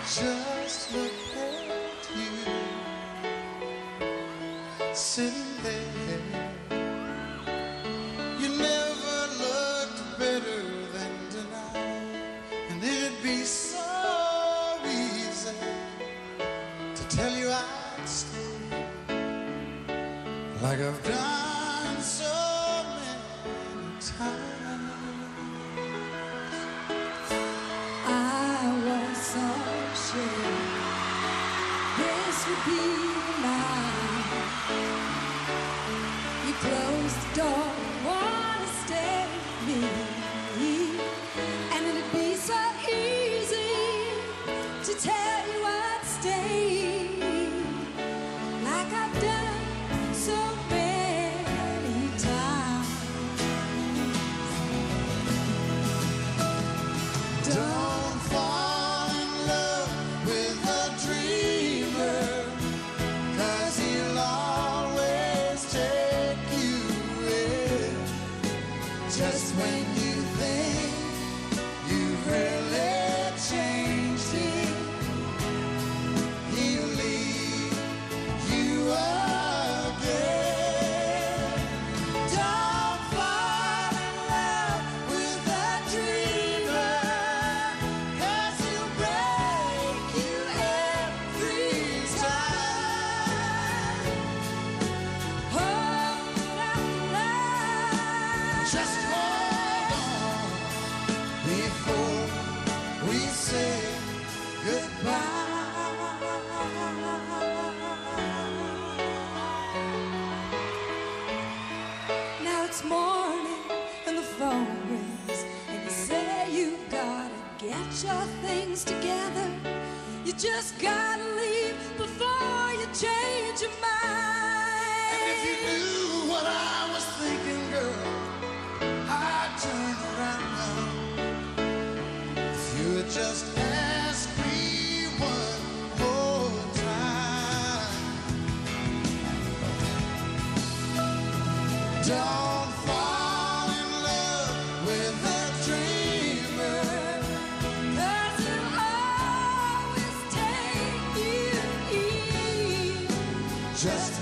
Just look at you sitting there. You never looked better than tonight, and it'd be so easy to tell you I'd stay, like I've done so many times. I was so sure this would be the night. You closed the door, wanna stay with me, and it'd be so easy to tell you I'd stay, like I've done so many times. Don't fall in love with a dreamer, 'cause he'll always take you in. Just when you think you've really changed him, he'll leave you again. Don't fall in love with a dreamer, 'cause he'll break you every time. Hold out love. Just hold on before we say goodbye. Now it's morning and the phone rings, and you say you've gotta get your things together. You just gotta leave before you change your mind. And if you knew what I was thinking, girl, I'd turn around. If you would just ask me one more time. Don't fall in love with a dreamer, 'Cause he'll always take you in. just